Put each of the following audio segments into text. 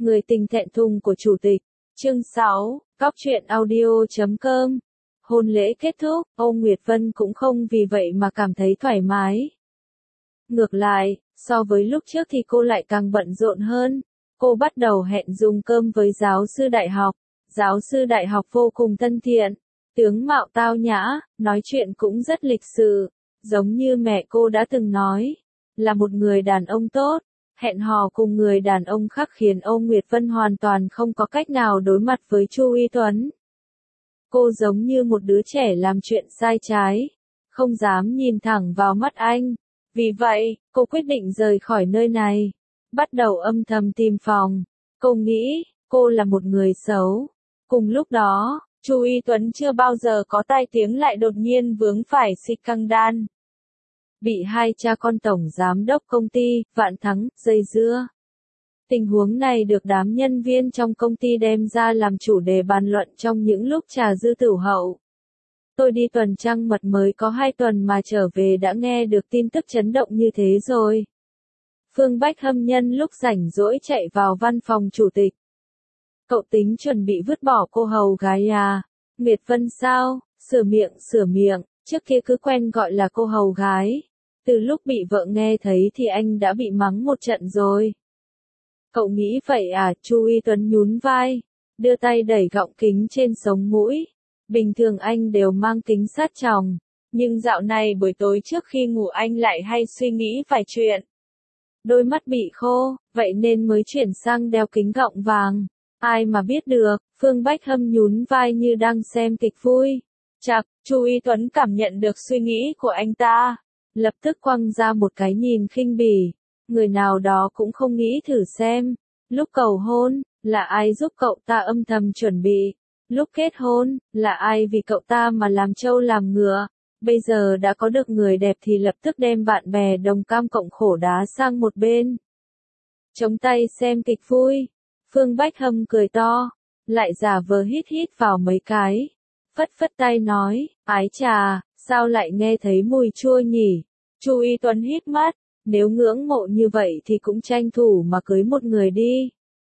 Người tình thẹn thùng của chủ tịch. Chương 6, Góc truyện audio.com. Hôn lễ kết thúc, Âu Nguyệt Vân cũng không vì vậy mà cảm thấy thoải mái. Ngược lại, so với lúc trước thì cô lại càng bận rộn hơn. Cô bắt đầu hẹn dùng cơm với giáo sư đại học. Giáo sư đại học vô cùng thân thiện, tướng mạo tao nhã, nói chuyện cũng rất lịch sự, giống như mẹ cô đã từng nói, là một người đàn ông tốt. Hẹn hò cùng người đàn ông khác khiến Âu Nguyệt Vân hoàn toàn không có cách nào đối mặt với Chu Y Tuấn. Cô giống như một đứa trẻ làm chuyện sai trái, không dám nhìn thẳng vào mắt anh. Vì vậy, cô quyết định rời khỏi nơi này, bắt đầu âm thầm tìm phòng. Cô nghĩ, cô là một người xấu. Cùng lúc đó, Chu Y Tuấn chưa bao giờ có tai tiếng lại đột nhiên vướng phải scandal. Bị hai cha con tổng giám đốc công ty, Vạn Thắng, dây dưa. Tình huống này được đám nhân viên trong công ty đem ra làm chủ đề bàn luận trong những lúc trà dư tửu hậu. Tôi đi tuần trăng mật mới có 2 tuần mà trở về đã nghe được tin tức chấn động như thế rồi. Phương Bách Hâm nhân lúc rảnh rỗi chạy vào văn phòng chủ tịch. Cậu tính chuẩn bị vứt bỏ cô hầu gái à? Nguyệt Vân sao? Sửa miệng, trước kia cứ quen gọi là cô hầu gái. Từ lúc bị vợ nghe thấy thì anh đã bị mắng một trận rồi. Cậu nghĩ vậy à? Chu Y Tuấn nhún vai, đưa tay đẩy gọng kính trên sống mũi. Bình thường anh đều mang kính sát tròng, nhưng dạo này buổi tối trước khi ngủ anh lại hay suy nghĩ vài chuyện. Đôi mắt bị khô, vậy nên mới chuyển sang đeo kính gọng vàng. Ai mà biết được, Phương Bách Hâm nhún vai như đang xem kịch vui. Chạc, Chu Y Tuấn cảm nhận được suy nghĩ của anh ta, lập tức quăng ra một cái nhìn khinh bỉ. Người nào đó cũng không nghĩ thử xem, lúc cầu hôn, là ai giúp cậu ta âm thầm chuẩn bị. Lúc kết hôn, là ai vì cậu ta mà làm trâu làm ngựa. Bây giờ đã có được người đẹp thì lập tức đem bạn bè đồng cam cộng khổ đá sang một bên. Chống tay xem kịch vui. Phương Bách Hâm cười to, lại giả vờ hít vào mấy cái. Phất tay nói, ái chà, sao lại nghe thấy mùi chua nhỉ? Chu Y Tuấn hít mắt, nếu ngưỡng mộ như vậy thì cũng tranh thủ mà cưới một người đi.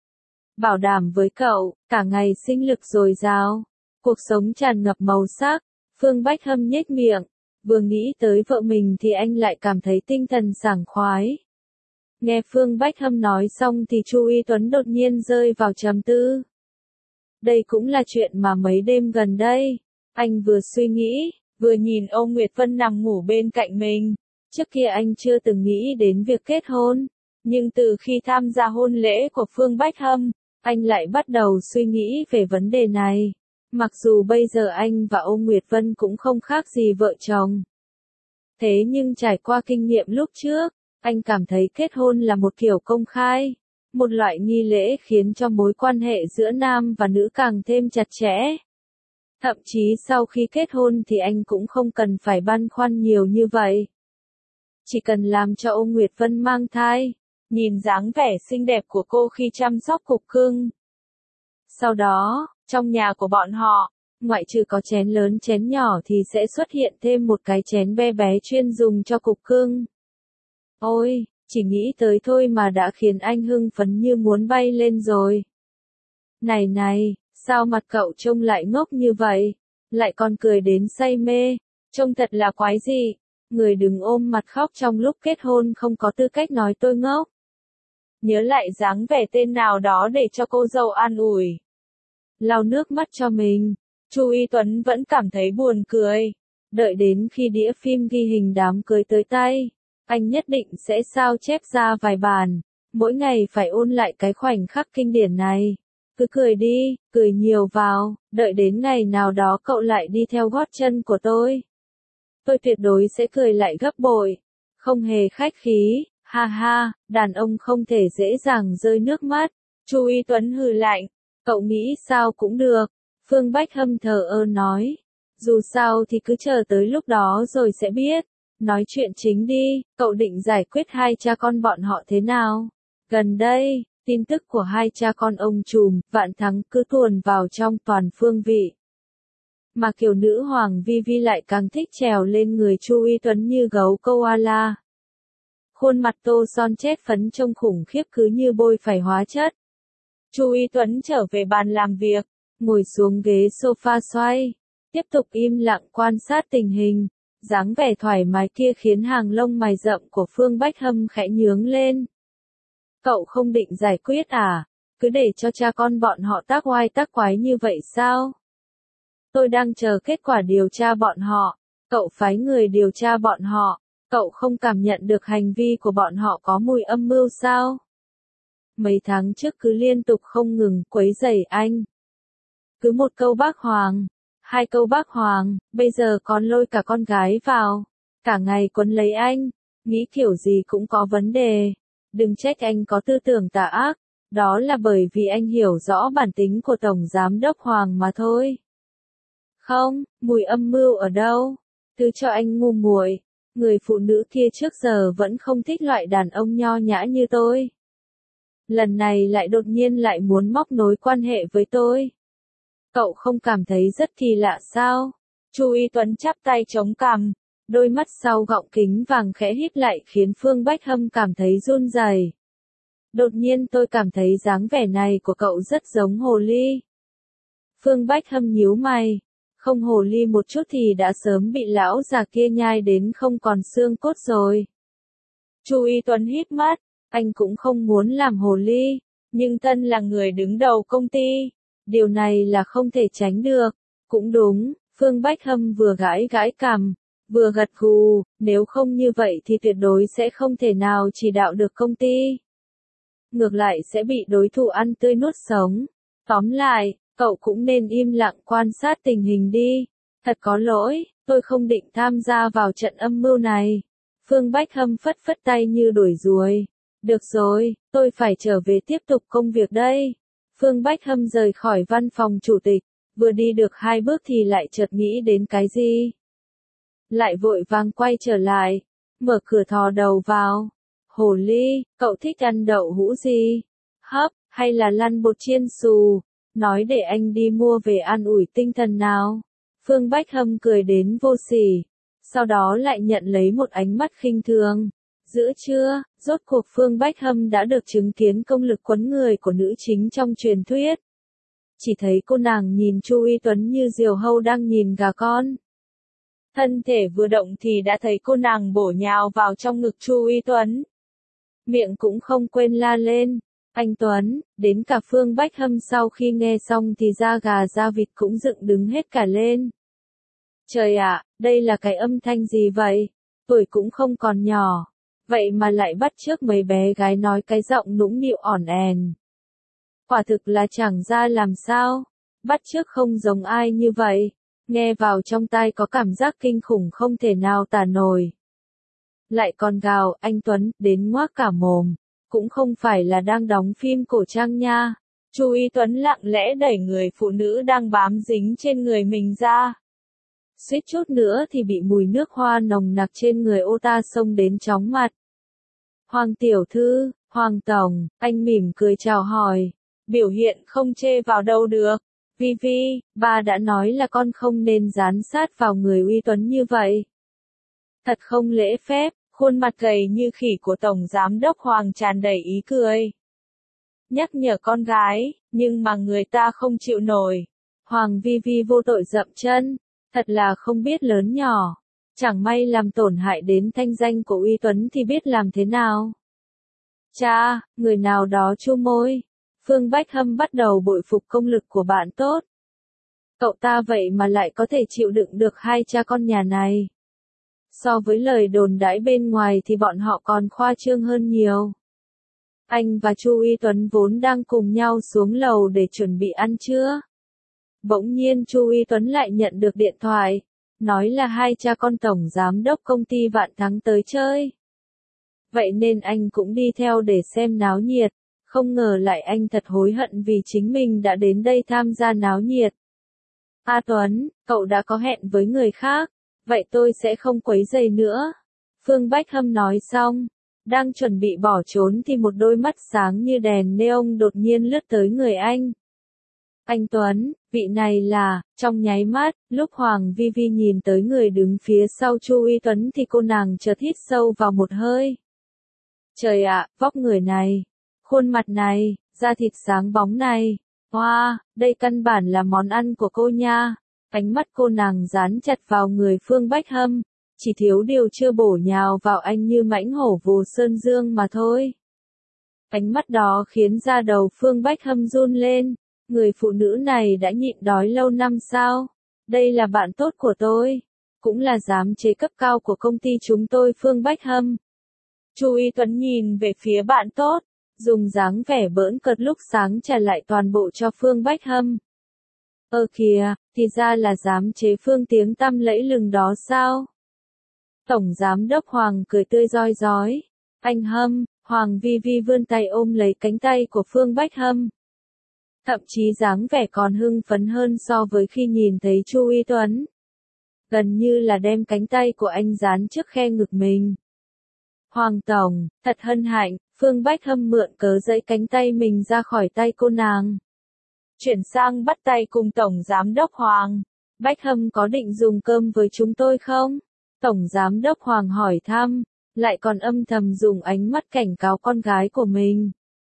Bảo đảm với cậu, cả ngày sinh lực dồi dào, cuộc sống tràn ngập màu sắc. Phương Bách Hâm nhếch miệng, vừa nghĩ tới vợ mình thì anh lại cảm thấy tinh thần sảng khoái. Nghe Phương Bách Hâm nói xong thì Chu Y Tuấn đột nhiên rơi vào trầm tư. Đây cũng là chuyện mà mấy đêm gần đây, anh vừa suy nghĩ, vừa nhìn Âu Nguyệt Vân nằm ngủ bên cạnh mình. Trước kia anh chưa từng nghĩ đến việc kết hôn, nhưng từ khi tham gia hôn lễ của Phương Bách Hâm, anh lại bắt đầu suy nghĩ về vấn đề này. Mặc dù bây giờ anh và Âu Nguyệt Vân cũng không khác gì vợ chồng. Thế nhưng trải qua kinh nghiệm lúc trước, anh cảm thấy kết hôn là một kiểu công khai, một loại nghi lễ khiến cho mối quan hệ giữa nam và nữ càng thêm chặt chẽ. Thậm chí sau khi kết hôn thì anh cũng không cần phải băn khoăn nhiều như vậy. Chỉ cần làm cho Âu Nguyệt Vân mang thai, nhìn dáng vẻ xinh đẹp của cô khi chăm sóc cục cưng. Sau đó, trong nhà của bọn họ, ngoại trừ có chén lớn chén nhỏ thì sẽ xuất hiện thêm một cái chén bé bé chuyên dùng cho cục cưng. Ôi, chỉ nghĩ tới thôi mà đã khiến anh hưng phấn như muốn bay lên rồi. Này, sao mặt cậu trông lại ngốc như vậy? Lại còn cười đến say mê, trông thật là quái dị. Người đừng ôm mặt khóc trong lúc kết hôn không có tư cách nói tôi ngốc. Nhớ lại dáng vẻ tên nào đó để cho cô dâu an ủi. Lau nước mắt cho mình, Chu Y Tuấn vẫn cảm thấy buồn cười. Đợi đến khi đĩa phim ghi hình đám cưới tới tay, anh nhất định sẽ sao chép ra vài bản, mỗi ngày phải ôn lại cái khoảnh khắc kinh điển này. Cứ cười đi, cười nhiều vào, đợi đến ngày nào đó cậu lại đi theo gót chân của tôi tuyệt đối sẽ cười lại gấp bội. Không hề khách khí, ha ha, đàn ông không thể dễ dàng rơi nước mắt. Chu Y Tuấn hừ lạnh, cậu nghĩ sao cũng được. Phương Bách Hâm thờ ơ nói, dù sao thì cứ chờ tới lúc đó rồi sẽ biết. Nói chuyện chính đi, cậu định giải quyết hai cha con bọn họ thế nào? Gần đây, tin tức của hai cha con ông trùm, Vạn Thắng cứ tuồn vào trong toàn phương vị. Mà kiểu nữ hoàng Vi Vi lại càng thích trèo lên người Chu Y Tuấn như gấu koala. Khuôn mặt tô son chết phấn trông khủng khiếp cứ như bôi phải hóa chất. Chu Y Tuấn trở về bàn làm việc, ngồi xuống ghế sofa xoay, tiếp tục im lặng quan sát tình hình, dáng vẻ thoải mái kia khiến hàng lông mày rậm của Phương Bách Hâm khẽ nhướng lên. Cậu không định giải quyết à? Cứ để cho cha con bọn họ tác oai tác quái như vậy sao? Tôi đang chờ kết quả điều tra bọn họ, cậu phái người điều tra bọn họ, cậu không cảm nhận được hành vi của bọn họ có mùi âm mưu sao? Mấy tháng trước cứ liên tục không ngừng quấy rầy anh. Cứ một câu bác Hoàng, hai câu bác Hoàng, bây giờ còn lôi cả con gái vào, cả ngày quấn lấy anh, nghĩ kiểu gì cũng có vấn đề. Đừng trách anh có tư tưởng tà ác, đó là bởi vì anh hiểu rõ bản tính của Tổng Giám đốc Hoàng mà thôi. Không, mùi âm mưu ở đâu? Thứ cho anh ngu muội, người phụ nữ kia trước giờ vẫn không thích loại đàn ông nho nhã như tôi. Lần này lại đột nhiên lại muốn móc nối quan hệ với tôi. Cậu không cảm thấy rất kỳ lạ sao? Chu Y Tuấn chắp tay chống cằm, đôi mắt sau gọng kính vàng khẽ híp lại khiến Phương Bách Hâm cảm thấy run rẩy. Đột nhiên tôi cảm thấy dáng vẻ này của cậu rất giống hồ ly. Phương Bách Hâm nhíu mày, không hồ ly một chút thì đã sớm bị lão già kia nhai đến không còn xương cốt rồi. Chu Y Tuấn híp mắt, anh cũng không muốn làm hồ ly, nhưng thân là người đứng đầu công ty, điều này là không thể tránh được. Cũng đúng, Phương Bách Hâm vừa gãi gãi cằm, vừa gật gù, nếu không như vậy thì tuyệt đối sẽ không thể nào chỉ đạo được công ty. Ngược lại sẽ bị đối thủ ăn tươi nuốt sống. Tóm lại, cậu cũng nên im lặng quan sát tình hình đi. Thật có lỗi, tôi không định tham gia vào trận âm mưu này. Phương Bách Hâm phất phất tay như đuổi ruồi. Được rồi, tôi phải trở về tiếp tục công việc đây. Phương Bách Hâm rời khỏi văn phòng chủ tịch, vừa đi được 2 bước thì lại chợt nghĩ đến cái gì. Lại vội vàng quay trở lại, mở cửa thò đầu vào. Hồ ly, cậu thích ăn đậu hũ gì? Hấp, hay là lăn bột chiên xù? Nói để anh đi mua về an ủi tinh thần nào. Phương Bách Hâm cười đến vô sỉ, sau đó lại nhận lấy một ánh mắt khinh thường. Giữa trưa, rốt cuộc Phương Bách Hâm đã được chứng kiến công lực quấn người của nữ chính trong truyền thuyết. Chỉ thấy cô nàng nhìn Chu Y Tuấn như diều hâu đang nhìn gà con. Thân thể vừa động thì đã thấy cô nàng bổ nhào vào trong ngực Chu Y Tuấn. Miệng cũng không quên la lên. Anh Tuấn, đến cả Phương Bách Hâm sau khi nghe xong thì da gà da vịt cũng dựng đứng hết cả lên. Trời ạ, đây là cái âm thanh gì vậy? Tuổi cũng không còn nhỏ. Vậy mà lại bắt chước mấy bé gái nói cái giọng nũng nịu ỏn ẻn. Quả thực là chẳng ra làm sao. Bắt chước không giống ai như vậy. Nghe vào trong tai có cảm giác kinh khủng không thể nào tả nổi. Lại còn gào, anh Tuấn, đến ngoác cả mồm. Cũng không phải là đang đóng phim cổ trang nha. Chu Y Tuấn lặng lẽ đẩy người phụ nữ đang bám dính trên người mình ra. Suýt chút nữa thì bị mùi nước hoa nồng nặc trên người ô ta xông đến chóng mặt. Hoàng tiểu thư, Hoàng tổng, anh mỉm cười chào hỏi. Biểu hiện không chê vào đâu được. Vi Vi, ba đã nói là con không nên dán sát vào người uy Tuấn như vậy. Thật không lễ phép, khuôn mặt gầy như khỉ của Tổng Giám đốc Hoàng tràn đầy ý cười. Nhắc nhở con gái, nhưng mà người ta không chịu nổi. Hoàng Vi Vi vô tội dậm chân, thật là không biết lớn nhỏ. Chẳng may làm tổn hại đến thanh danh của uy Tuấn thì biết làm thế nào. Cha, người nào đó chu môi. Phương Bách Hâm bắt đầu bội phục công lực của bạn tốt. Cậu ta vậy mà lại có thể chịu đựng được hai cha con nhà này. So với lời đồn đãi bên ngoài thì bọn họ còn khoa trương hơn nhiều. Anh và Chu Y Tuấn vốn đang cùng nhau xuống lầu để chuẩn bị ăn trưa. Bỗng nhiên Chu Y Tuấn lại nhận được điện thoại, nói là hai cha con tổng giám đốc công ty Vạn Thắng tới chơi. Vậy nên anh cũng đi theo để xem náo nhiệt, không ngờ lại anh thật hối hận vì chính mình đã đến đây tham gia náo nhiệt. A Tuấn, cậu đã có hẹn với người khác, vậy tôi sẽ không quấy rầy nữa. Phương Bách Hâm nói xong, đang chuẩn bị bỏ trốn thì một đôi mắt sáng như đèn neon đột nhiên lướt tới người anh. Anh Tuấn, vị này là, trong nháy mắt, lúc Hoàng Vi Vi nhìn tới người đứng phía sau Chu Y Tuấn thì cô nàng chợt hít sâu vào một hơi. Trời ạ, vóc người này, khuôn mặt này, Da thịt sáng bóng này. Wow, đây căn bản là món ăn của cô nha. Ánh mắt cô nàng dán chặt vào người Phương Bách Hâm, chỉ thiếu điều chưa bổ nhào vào anh như mãnh hổ vồ sơn dương mà thôi. Ánh mắt đó khiến da đầu Phương Bách Hâm run lên. Người phụ nữ này đã nhịn đói lâu năm sao? Đây là bạn tốt của tôi, cũng là giám chế cấp cao của công ty chúng tôi Phương Bách Hâm. Chu Y Tuấn nhìn về phía bạn tốt, dùng dáng vẻ bỡn cợt lúc sáng trả lại toàn bộ cho Phương Bách Hâm. Kìa, thì ra là giám chế Phương tiếng tăm lẫy lừng đó sao? Tổng giám đốc Hoàng cười tươi rói rói. Anh Hâm, Hoàng Vi Vi vươn tay ôm lấy cánh tay của Phương Bách Hâm. Thậm chí dáng vẻ còn hưng phấn hơn so với khi nhìn thấy Chu Y Tuấn. Gần như là đem cánh tay của anh dán trước khe ngực mình. Hoàng Tổng, thật hân hạnh, Phương Bách Hâm mượn cớ giãy cánh tay mình ra khỏi tay cô nàng. Chuyển sang bắt tay cùng Tổng Giám đốc Hoàng. Bách Hâm có định dùng cơm với chúng tôi không? Tổng Giám đốc Hoàng hỏi thăm, lại còn âm thầm dùng ánh mắt cảnh cáo con gái của mình.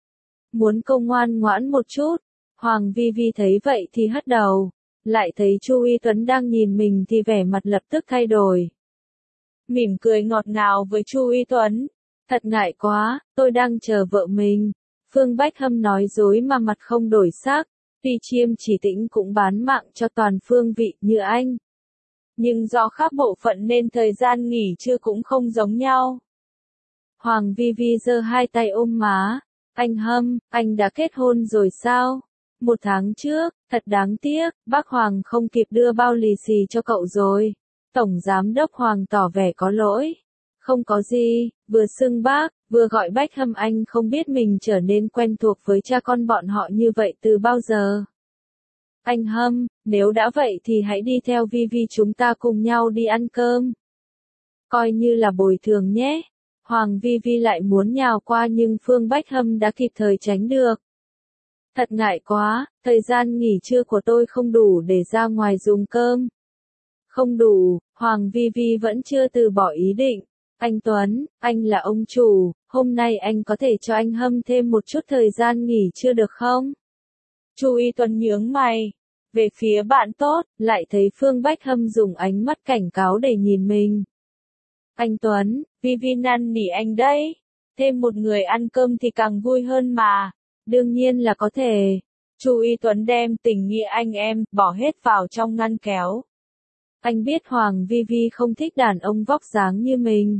Muốn cô ngoan ngoãn một chút. Hoàng Vi Vi thấy vậy thì hất đầu, lại thấy Chu Y Tuấn đang nhìn mình thì vẻ mặt lập tức thay đổi. Mỉm cười ngọt ngào với Chu Y Tuấn. Thật ngại quá, tôi đang chờ vợ mình. Phương Bách Hâm nói dối mà mặt không đổi sắc. Tuy Chiêm Chỉ Tĩnh cũng bán mạng cho toàn phương vị như anh. Nhưng do khác bộ phận nên thời gian nghỉ trưa cũng không giống nhau. Hoàng Vi Vi giơ hai tay ôm má. Anh Hâm, anh đã kết hôn rồi sao? 1 tháng trước, thật đáng tiếc, bác Hoàng không kịp đưa bao lì xì cho cậu rồi. Tổng Giám đốc Hoàng tỏ vẻ có lỗi. Không có gì, vừa xưng bác, vừa gọi Bách Hâm anh không biết mình trở nên quen thuộc với cha con bọn họ như vậy từ bao giờ. Anh Hâm, nếu đã vậy thì hãy đi theo Vi Vi chúng ta cùng nhau đi ăn cơm. Coi như là bồi thường nhé. Hoàng Vi Vi lại muốn nhào qua nhưng Phương Bách Hâm đã kịp thời tránh được. Thật ngại quá, thời gian nghỉ trưa của tôi không đủ để ra ngoài dùng cơm. Không đủ, Hoàng Vi Vi vẫn chưa từ bỏ ý định. Anh Tuấn, anh là ông chủ, hôm nay anh có thể cho anh Hâm thêm một chút thời gian nghỉ trưa được không? Chu Y Tuấn nhướng mày, về phía bạn tốt, lại thấy Phương Bách Hâm dùng ánh mắt cảnh cáo để nhìn mình. Anh Tuấn, Vi Vi năn nỉ anh đấy, thêm một người ăn cơm thì càng vui hơn mà. Đương nhiên là có thể. Chu Y Tuấn đem tình nghĩa anh em bỏ hết vào trong ngăn kéo. Anh biết Hoàng Vi Vi không thích đàn ông vóc dáng như mình.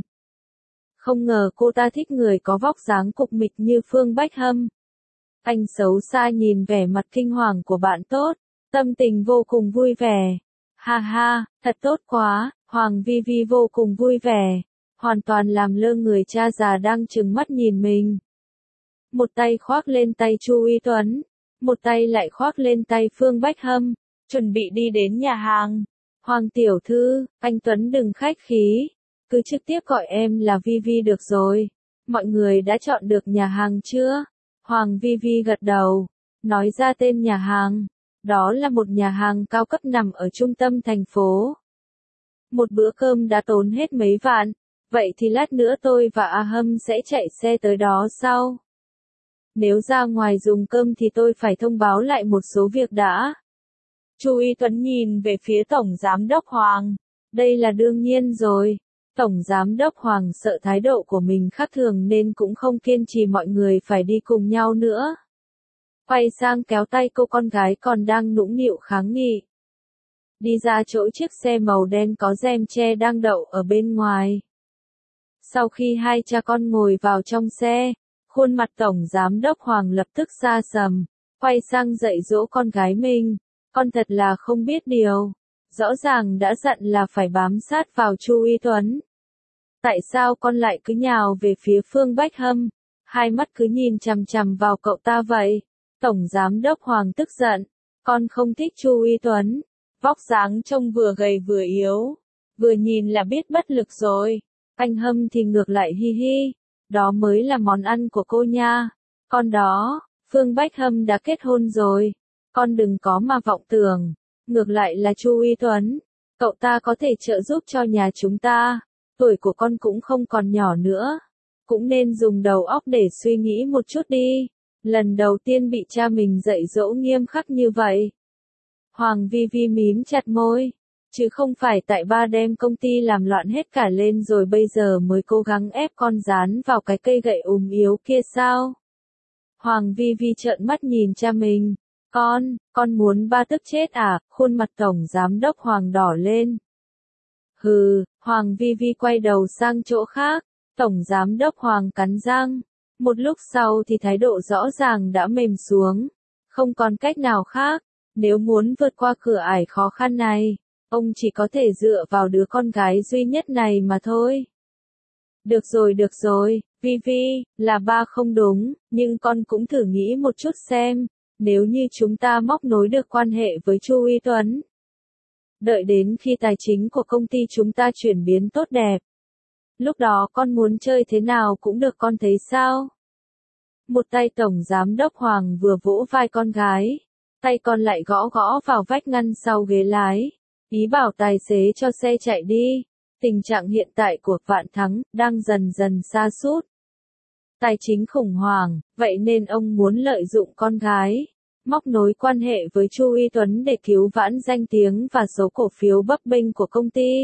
Không ngờ cô ta thích người có vóc dáng cục mịch như Phương Bách Hâm. Anh xấu xa nhìn vẻ mặt kinh hoàng của bạn tốt, tâm tình vô cùng vui vẻ. Ha ha, thật tốt quá, Hoàng Vi Vi vô cùng vui vẻ, hoàn toàn làm lơ người cha già đang trừng mắt nhìn mình. Một tay khoác lên tay Chu Y Tuấn, một tay lại khoác lên tay Phương Bách Hâm, chuẩn bị đi đến nhà hàng. Hoàng tiểu thư, anh Tuấn đừng khách khí, cứ trực tiếp gọi em là Vi Vi được rồi. Mọi người đã chọn được nhà hàng chưa? Hoàng Vi Vi gật đầu, nói ra tên nhà hàng. Đó là một nhà hàng cao cấp nằm ở trung tâm thành phố. Một bữa cơm đã tốn hết mấy vạn, vậy thì lát nữa tôi và A Hâm sẽ chạy xe tới đó sau. Nếu ra ngoài dùng cơm thì tôi phải thông báo lại một số việc đã. Chu Y Tuấn nhìn về phía Tổng Giám đốc Hoàng. Đây là đương nhiên rồi. Tổng Giám đốc Hoàng sợ thái độ của mình khác thường nên cũng không kiên trì mọi người phải đi cùng nhau nữa. Quay sang kéo tay cô con gái còn đang nũng nịu kháng nghị. Đi ra chỗ chiếc xe màu đen có rèm che đang đậu ở bên ngoài. Sau khi hai cha con ngồi vào trong xe, khuôn mặt Tổng Giám đốc Hoàng lập tức xa sầm, quay sang dạy dỗ con gái mình. Con thật là không biết điều. Rõ ràng đã dặn là phải bám sát vào Chu Y Tuấn. Tại sao con lại cứ nhào về phía Phương Bách Hâm? Hai mắt cứ nhìn chằm chằm vào cậu ta vậy? Tổng Giám đốc Hoàng tức giận. Con không thích Chu Y Tuấn. Vóc dáng trông vừa gầy vừa yếu. Vừa nhìn là biết bất lực rồi. Anh Hâm thì ngược lại hi hi. Đó mới là món ăn của cô nha. Con đó, Phương Bách Hâm đã kết hôn rồi. Con đừng có mà vọng tưởng. Ngược lại là Chu Y Tuấn. Cậu ta có thể trợ giúp cho nhà chúng ta. Tuổi của con cũng không còn nhỏ nữa. Cũng nên dùng đầu óc để suy nghĩ một chút đi. Lần đầu tiên bị cha mình dạy dỗ nghiêm khắc như vậy. Hoàng Vi Vi mím chặt môi. Chứ không phải tại ba đem công ty làm loạn hết cả lên rồi bây giờ mới cố gắng ép con dán vào cái cây gậy yếu kia sao? Hoàng Vi Vi trợn mắt nhìn cha mình. Con muốn ba tức chết à? Khuôn mặt tổng giám đốc Hoàng đỏ lên. Hừ, Hoàng Vi Vi quay đầu sang chỗ khác. Tổng giám đốc Hoàng cắn răng. Một lúc sau thì thái độ rõ ràng đã mềm xuống. Không còn cách nào khác. Nếu muốn vượt qua cửa ải khó khăn này, ông chỉ có thể dựa vào đứa con gái duy nhất này mà thôi. Được rồi, Vi Vi, là ba không đúng, nhưng con cũng thử nghĩ một chút xem, nếu như chúng ta móc nối được quan hệ với Chu Uy Tuấn. Đợi đến khi tài chính của công ty chúng ta chuyển biến tốt đẹp. Lúc đó con muốn chơi thế nào cũng được con thấy sao? Một tay tổng giám đốc Hoàng vừa vỗ vai con gái, tay còn lại gõ gõ vào vách ngăn sau ghế lái, ý bảo tài xế cho xe chạy đi. Tình trạng hiện tại của Vạn Thắng đang dần dần sa sút. Tài chính khủng hoảng, vậy nên ông muốn lợi dụng con gái, móc nối quan hệ với Chu Uy Tuấn để cứu vãn danh tiếng và số cổ phiếu bấp bênh của công ty.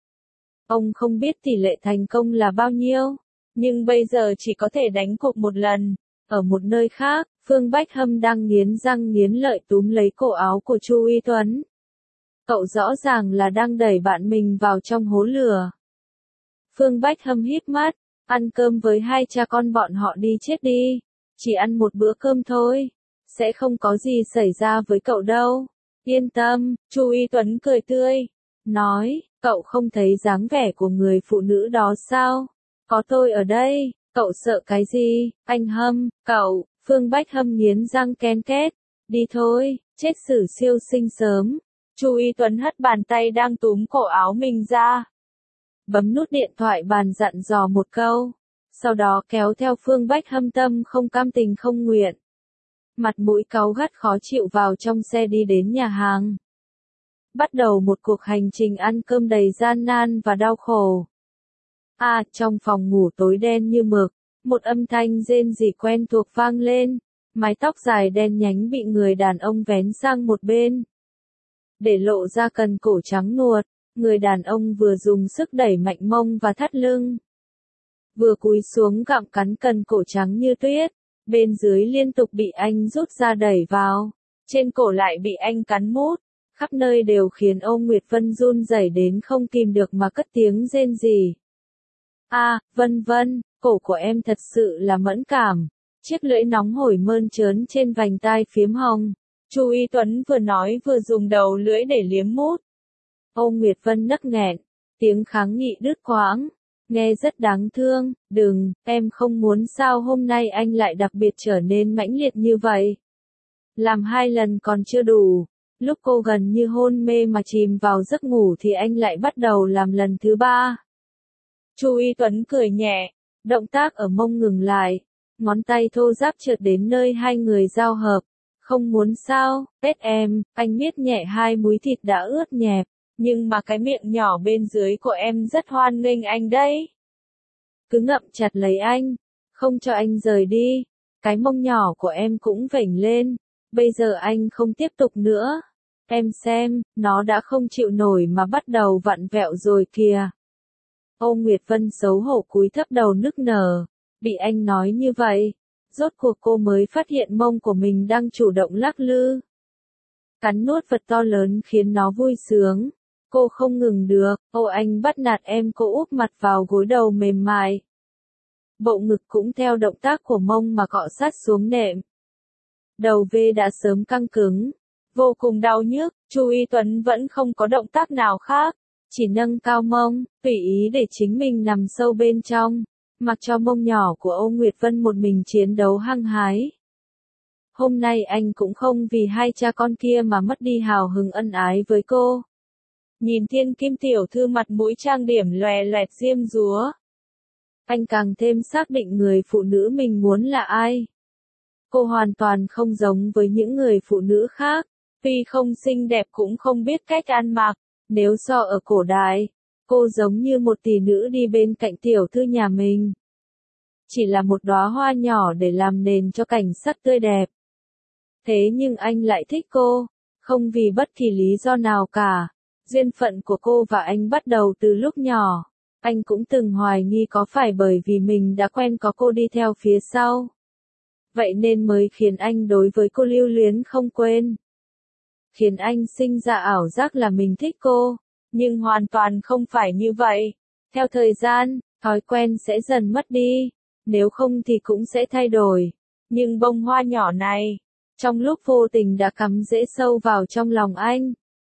Ông không biết tỷ lệ thành công là bao nhiêu, nhưng bây giờ chỉ có thể đánh cuộc một lần. Ở một nơi khác, Phương Bách Hâm đang nghiến răng nghiến lợi túm lấy cổ áo của Chu Uy Tuấn. Cậu rõ ràng là đang đẩy bạn mình vào trong hố lửa. Phương Bách Hâm híp mắt, ăn cơm với hai cha con bọn họ đi chết đi. Chỉ ăn một bữa cơm thôi, sẽ không có gì xảy ra với cậu đâu. Yên tâm, Chu Uy Tuấn cười tươi, nói, cậu không thấy dáng vẻ của người phụ nữ đó sao? Có tôi ở đây, cậu sợ cái gì? Anh Hâm, cậu, Phương Bách Hâm nghiến răng ken két. Đi thôi, chết xử siêu sinh sớm. Chu Uy Tuấn hất bàn tay đang túm cổ áo mình ra. Bấm nút điện thoại bàn dặn dò một câu. Sau đó kéo theo Phương Bách Hâm tâm không cam tình không nguyện. Mặt mũi cáu gắt khó chịu vào trong xe đi đến nhà hàng. Bắt đầu một cuộc hành trình ăn cơm đầy gian nan và đau khổ. Trong phòng ngủ tối đen như mực, một âm thanh rên rỉ quen thuộc vang lên. Mái tóc dài đen nhánh bị người đàn ông vén sang một bên, để lộ ra cần cổ trắng nuột. Người đàn ông vừa dùng sức đẩy mạnh mông và thắt lưng, vừa cúi xuống gặm cắn cần cổ trắng như tuyết. Bên dưới liên tục bị anh rút ra đẩy vào, trên cổ lại bị anh cắn mút. Khắp nơi đều khiến Âu Nguyệt Vân run rẩy đến không kìm được mà cất tiếng rên rỉ. Vân Vân, cổ của em thật sự là mẫn cảm. Chiếc lưỡi nóng hổi mơn trớn trên vành tai phiếm hồng. Chu Uy Tuấn vừa nói vừa dùng đầu lưỡi để liếm mút. Âu Nguyệt Vân nấc nghẹn, tiếng kháng nghị đứt quãng, nghe rất đáng thương. Đừng, em không muốn sao hôm nay anh lại đặc biệt trở nên mãnh liệt như vậy. Làm 2 lần còn chưa đủ, lúc cô gần như hôn mê mà chìm vào giấc ngủ thì anh lại bắt đầu làm lần thứ 3. Chu Uy Tuấn cười nhẹ, động tác ở mông ngừng lại, ngón tay thô ráp trượt đến nơi hai người giao hợp. Không muốn sao, em, anh miết nhẹ 2 múi thịt đã ướt nhẹp, nhưng mà cái miệng nhỏ bên dưới của em rất hoan nghênh anh đấy. Cứ ngậm chặt lấy anh, không cho anh rời đi. Cái mông nhỏ của em cũng vểnh lên, bây giờ anh không tiếp tục nữa. Em xem, nó đã không chịu nổi mà bắt đầu vặn vẹo rồi kìa. Âu Nguyệt Vân xấu hổ cúi thấp đầu nức nở, bị anh nói như vậy. Rốt cuộc cô mới phát hiện mông của mình đang chủ động lắc lư. Cắn nuốt vật to lớn khiến nó vui sướng. Cô không ngừng được, anh bắt nạt em. Cô úp mặt vào gối đầu mềm mại. Bộ ngực cũng theo động tác của mông mà cọ sát xuống nệm. Đầu V đã sớm căng cứng, vô cùng đau nhức. Chu Uy Tuấn vẫn không có động tác nào khác, chỉ nâng cao mông, tùy ý để chính mình nằm sâu bên trong, mặc cho mông nhỏ của Âu Nguyệt Vân một mình chiến đấu hăng hái. Hôm nay anh cũng không vì hai cha con kia mà mất đi hào hứng ân ái với cô. Nhìn Thiên Kim tiểu thư mặt mũi trang điểm lòe loẹt diêm dúa, anh càng thêm xác định người phụ nữ mình muốn là ai. Cô hoàn toàn không giống với những người phụ nữ khác, tuy không xinh đẹp cũng không biết cách ăn mặc. Nếu so ở cổ đại, cô giống như một tỷ nữ đi bên cạnh tiểu thư nhà mình. chỉ là một đóa hoa nhỏ để làm nền cho cảnh sắc tươi đẹp. Thế nhưng anh lại thích cô, không vì bất kỳ lý do nào cả. Duyên phận của cô và anh bắt đầu từ lúc nhỏ. Anh cũng từng hoài nghi có phải bởi vì mình đã quen có cô đi theo phía sau. Vậy nên mới khiến anh đối với cô lưu luyến không quên. Khiến anh sinh ra ảo giác là mình thích cô. Nhưng hoàn toàn không phải như vậy. Theo thời gian, thói quen sẽ dần mất đi. Nếu không thì cũng sẽ thay đổi. Nhưng bông hoa nhỏ này, trong lúc vô tình đã cắm rễ sâu vào trong lòng anh.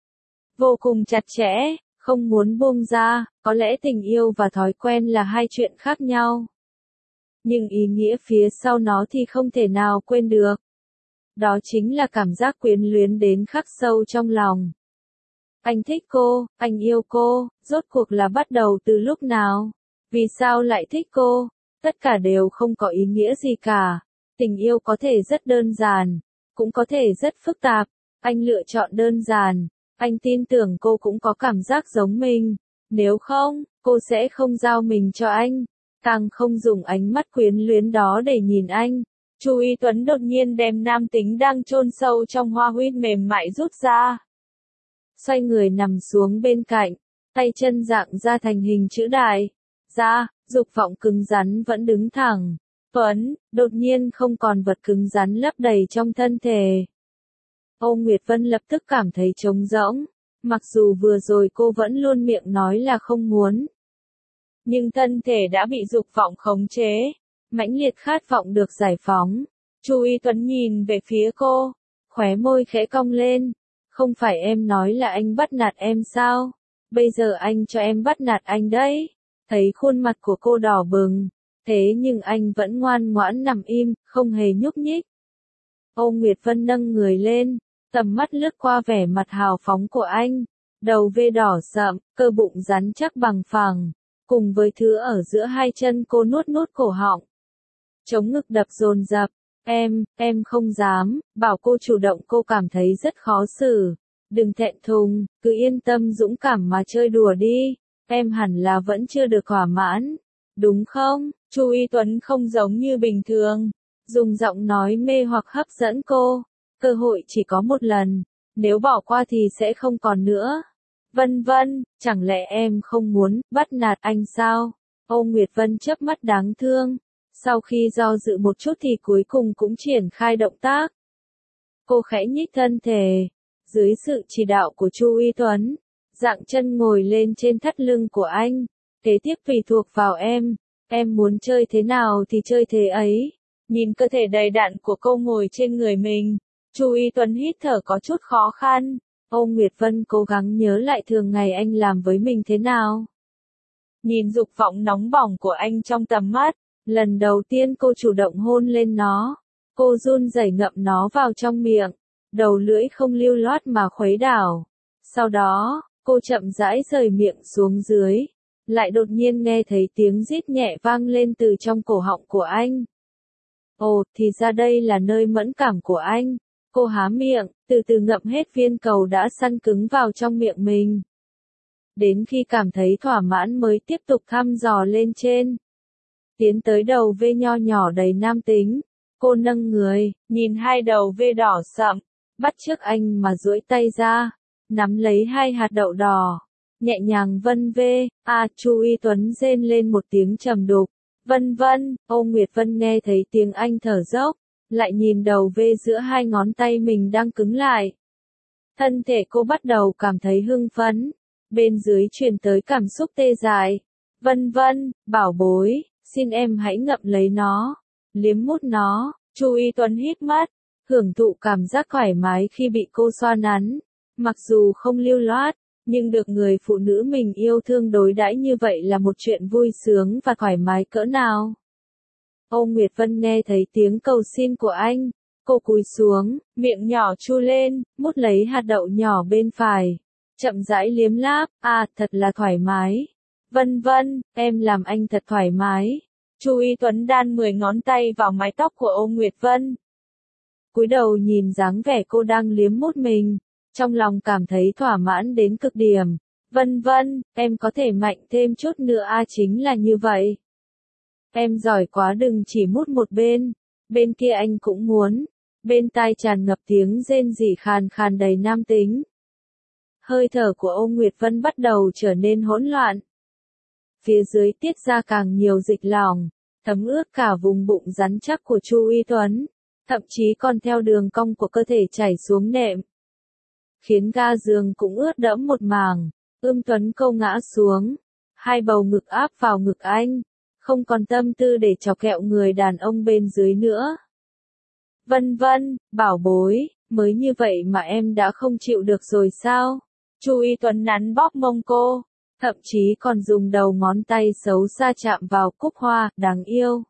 Vô cùng chặt chẽ, không muốn buông ra, có lẽ tình yêu và thói quen là hai chuyện khác nhau. Nhưng ý nghĩa phía sau nó thì không thể nào quên được. Đó chính là cảm giác quyến luyến đến khắc sâu trong lòng. Anh thích cô, anh yêu cô, rốt cuộc là bắt đầu từ lúc nào? Vì sao lại thích cô? Tất cả đều không có ý nghĩa gì cả. Tình yêu có thể rất đơn giản, cũng có thể rất phức tạp. Anh lựa chọn đơn giản. Anh tin tưởng cô cũng có cảm giác giống mình. Nếu không, cô sẽ không giao mình cho anh. Càng không dùng ánh mắt quyến luyến đó để nhìn anh. Chu Y Tuấn đột nhiên đem nam tính đang chôn sâu trong hoa huyết mềm mại rút ra. Xoay người nằm xuống bên cạnh, tay chân dạng ra thành hình chữ đại. Da, dục vọng cứng rắn vẫn đứng thẳng. Tuấn, đột nhiên không còn vật cứng rắn lấp đầy trong thân thể. Âu Nguyệt Vân lập tức cảm thấy trống rỗng. Mặc dù vừa rồi cô vẫn luôn miệng nói là không muốn. Nhưng thân thể đã bị dục vọng khống chế. Mãnh liệt khát vọng được giải phóng. Chu Y Tuấn nhìn về phía cô. Khóe môi khẽ cong lên. Không phải em nói là anh bắt nạt em sao? Bây giờ anh cho em bắt nạt anh đấy. Thấy khuôn mặt của cô đỏ bừng. Thế nhưng anh vẫn ngoan ngoãn nằm im, không hề nhúc nhích. Âu Nguyệt Vân nâng người lên. Tầm mắt lướt qua vẻ mặt hào phóng của anh. Đầu vê đỏ sậm, cơ bụng rắn chắc bằng phẳng. Cùng với thứ ở giữa hai chân cô nuốt cổ họng. Chống ngực đập dồn dập. Em không dám, bảo cô chủ động cô cảm thấy rất khó xử. Đừng thẹn thùng, cứ yên tâm dũng cảm mà chơi đùa đi. Em hẳn là vẫn chưa được thỏa mãn. Đúng không? Chu Y Tuấn không giống như bình thường. Dùng giọng nói mê hoặc hấp dẫn cô. Cơ hội chỉ có một lần. Nếu bỏ qua thì sẽ không còn nữa. Vân Vân, chẳng lẽ em không muốn bắt nạt anh sao? Âu Nguyệt Vân chớp mắt đáng thương. Sau khi do dự một chút thì cuối cùng cũng triển khai động tác. Cô khẽ nhích thân thể. Dưới sự chỉ đạo của Chu Y Tuấn, dạng chân ngồi lên trên thắt lưng của anh. Kế tiếp tùy thuộc vào em muốn chơi thế nào thì chơi thế ấy. Nhìn cơ thể đầy đặn của cô ngồi trên người mình, Chu Y Tuấn hít thở có chút khó khăn. Âu Nguyệt Vân cố gắng nhớ lại thường ngày anh làm với mình thế nào. Nhìn dục vọng nóng bỏng của anh trong tầm mắt, lần đầu tiên cô chủ động hôn lên nó. Cô run rẩy ngậm nó vào trong miệng, đầu lưỡi không lưu loát mà khuấy đảo. Sau đó, cô chậm rãi rời miệng xuống dưới. Lại đột nhiên nghe thấy tiếng rít nhẹ vang lên từ trong cổ họng của anh. Ồ, thì ra đây là nơi mẫn cảm của anh. Cô há miệng, từ từ ngậm hết viên cầu đã săn cứng vào trong miệng mình. Đến khi cảm thấy thỏa mãn mới tiếp tục thăm dò lên trên. Tiến tới đầu vê nho nhỏ đầy nam tính. Cô nâng người, nhìn hai đầu vê đỏ sậm, bắt chước anh mà duỗi tay ra, nắm lấy hai hạt đậu đỏ, nhẹ nhàng vân vê. Chu Y Tuấn rên lên một tiếng trầm đục. Vân Vân, Âu Nguyệt Vân nghe thấy tiếng anh thở dốc, lại nhìn đầu vê giữa hai ngón tay mình đang cứng lại. Thân thể cô bắt đầu cảm thấy hưng phấn, bên dưới truyền tới cảm xúc tê dại. Vân Vân, bảo bối, xin em hãy ngậm lấy nó, liếm mút nó. Chu Y Tuấn hít mắt, hưởng thụ cảm giác thoải mái khi bị cô xoa nắn. Mặc dù không lưu loát, nhưng được người phụ nữ mình yêu thương đối đãi như vậy là một chuyện vui sướng và thoải mái cỡ nào. Âu Nguyệt Vân nghe thấy tiếng cầu xin của anh. Cô cúi xuống, miệng nhỏ chu lên, mút lấy hạt đậu nhỏ bên phải. Chậm rãi liếm láp, thật là thoải mái. Vân Vân, em làm anh thật thoải mái. Chu Y Tuấn đan 10 ngón tay vào mái tóc của Âu Nguyệt Vân. Cúi đầu nhìn dáng vẻ cô đang liếm mút mình. Trong lòng cảm thấy thỏa mãn đến cực điểm. Vân Vân, em có thể mạnh thêm chút nữa chính là như vậy. Em giỏi quá, đừng chỉ mút một bên. Bên kia anh cũng muốn. Bên tai tràn ngập tiếng rên rỉ khàn khàn đầy nam tính. Hơi thở của Ô Nguyệt Vân bắt đầu trở nên hỗn loạn. Phía dưới tiết ra càng nhiều dịch lỏng, thấm ướt cả vùng bụng rắn chắc của Chu Uy Tuấn, thậm chí còn theo đường cong của cơ thể chảy xuống nệm. Khiến ga giường cũng ướt đẫm một mảng, Tuấn câu ngã xuống, hai bầu ngực áp vào ngực anh, không còn tâm tư để chọc kẹo người đàn ông bên dưới nữa. Vân Vân, bảo bối, mới như vậy mà em đã không chịu được rồi sao? Chu Uy Tuấn nắn bóp mông cô, thậm chí còn dùng đầu ngón tay xấu xa chạm vào cúc hoa, đáng yêu.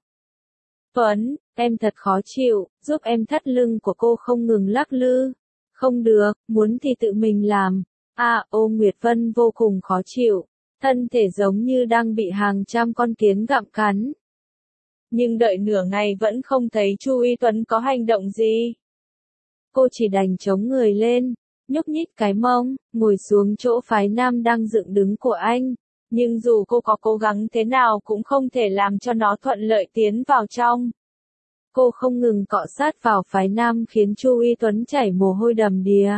Tuấn, em thật khó chịu, giúp em thắt lưng của cô không ngừng lắc lư. Không được, muốn thì tự mình làm. Ô Nguyệt Vân vô cùng khó chịu, thân thể giống như đang bị hàng trăm con kiến gặm cắn. Nhưng đợi nửa ngày vẫn không thấy Chu Uy Tuấn có hành động gì. Cô chỉ đành chống người lên, nhúc nhích cái mông, ngồi xuống chỗ phái nam đang dựng đứng của anh. Nhưng dù cô có cố gắng thế nào cũng không thể làm cho nó thuận lợi tiến vào trong. Cô không ngừng cọ sát vào phái nam khiến Chu Uy Tuấn chảy mồ hôi đầm đìa.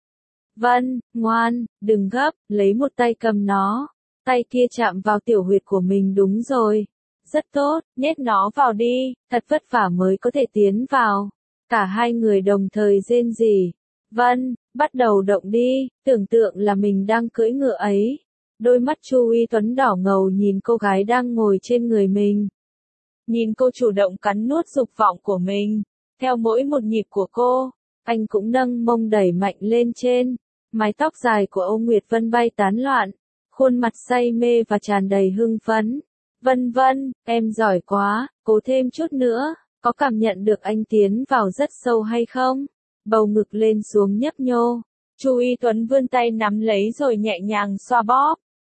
Vân, ngoan, đừng gấp, lấy một tay cầm nó. Tay kia chạm vào tiểu huyệt của mình, đúng rồi. Rất tốt, nhét nó vào đi, thật vất vả mới có thể tiến vào. Cả hai người đồng thời rên rỉ. Vân, bắt đầu động đi, tưởng tượng là mình đang cưỡi ngựa ấy. Đôi mắt Chu Uy Tuấn đỏ ngầu nhìn cô gái đang ngồi trên người mình. Nhìn cô chủ động cắn nuốt dục vọng của mình. Theo mỗi một nhịp của cô, anh cũng nâng mông đẩy mạnh lên trên. Mái tóc dài của Ô Nguyệt Vân bay tán loạn. Khuôn mặt say mê và tràn đầy hưng phấn. Vân Vân, em giỏi quá, cố thêm chút nữa. Có cảm nhận được anh tiến vào rất sâu hay không? Bầu ngực lên xuống nhấp nhô. Chu Uy Tuấn vươn tay nắm lấy rồi nhẹ nhàng xoa bóp.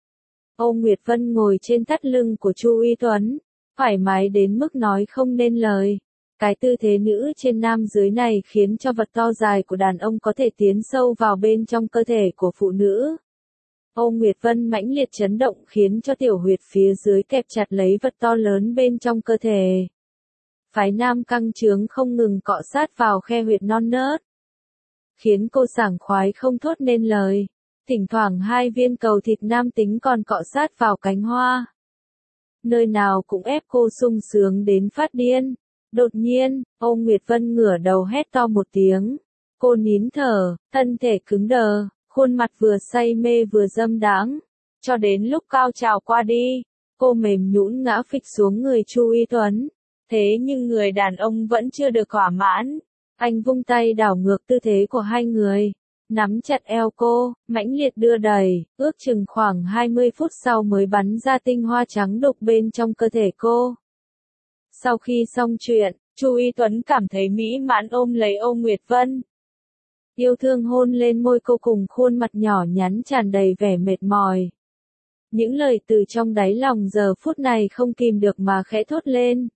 Ô Nguyệt Vân ngồi trên thắt lưng của Chu Uy Tuấn, thoải mái đến mức nói không nên lời. Cái tư thế nữ trên nam dưới này khiến cho vật to dài của đàn ông có thể tiến sâu vào bên trong cơ thể của phụ nữ. Ô Nguyệt Vân mãnh liệt chấn động khiến cho tiểu huyệt phía dưới kẹp chặt lấy vật to lớn bên trong cơ thể. Phái nam căng trướng không ngừng cọ sát vào khe huyệt non nớt, khiến cô sảng khoái không thốt nên lời. Thỉnh thoảng hai viên cầu thịt nam tính còn cọ sát vào cánh hoa. Nơi nào cũng ép cô sung sướng đến phát điên. Đột nhiên, Ô Nguyệt Vân ngửa đầu hét to một tiếng. Cô nín thở, thân thể cứng đờ, khuôn mặt vừa say mê vừa dâm đãng. Cho đến lúc cao trào qua đi, cô mềm nhũn ngã phịch xuống người Chu Uy Tuấn. Thế nhưng người đàn ông vẫn chưa được thỏa mãn. Anh vung tay đảo ngược tư thế của hai người, nắm chặt eo cô, mãnh liệt đưa đẩy, ước chừng khoảng 20 phút sau mới bắn ra tinh hoa trắng đục bên trong cơ thể cô. Sau khi xong chuyện, Chu Uy Tuấn cảm thấy mỹ mãn ôm lấy Ô Nguyệt Vân. Yêu thương hôn lên môi cô cùng khuôn mặt nhỏ nhắn tràn đầy vẻ mệt mỏi. Những lời từ trong đáy lòng giờ phút này không kìm được mà khẽ thốt lên.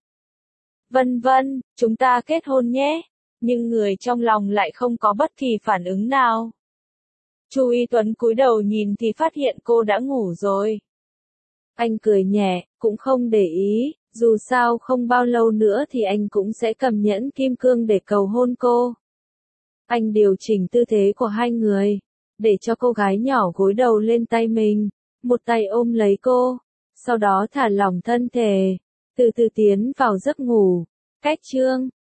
Vân Vân, chúng ta kết hôn nhé. Nhưng người trong lòng lại không có bất kỳ phản ứng nào. Chu Uy Tuấn cúi đầu nhìn thì phát hiện cô đã ngủ rồi. Anh cười nhẹ, cũng không để ý, dù sao không bao lâu nữa thì anh cũng sẽ cầm nhẫn kim cương để cầu hôn cô. Anh điều chỉnh tư thế của hai người, để cho cô gái nhỏ gối đầu lên tay mình, một tay ôm lấy cô, sau đó thả lỏng thân thể, từ từ tiến vào giấc ngủ. Cách chương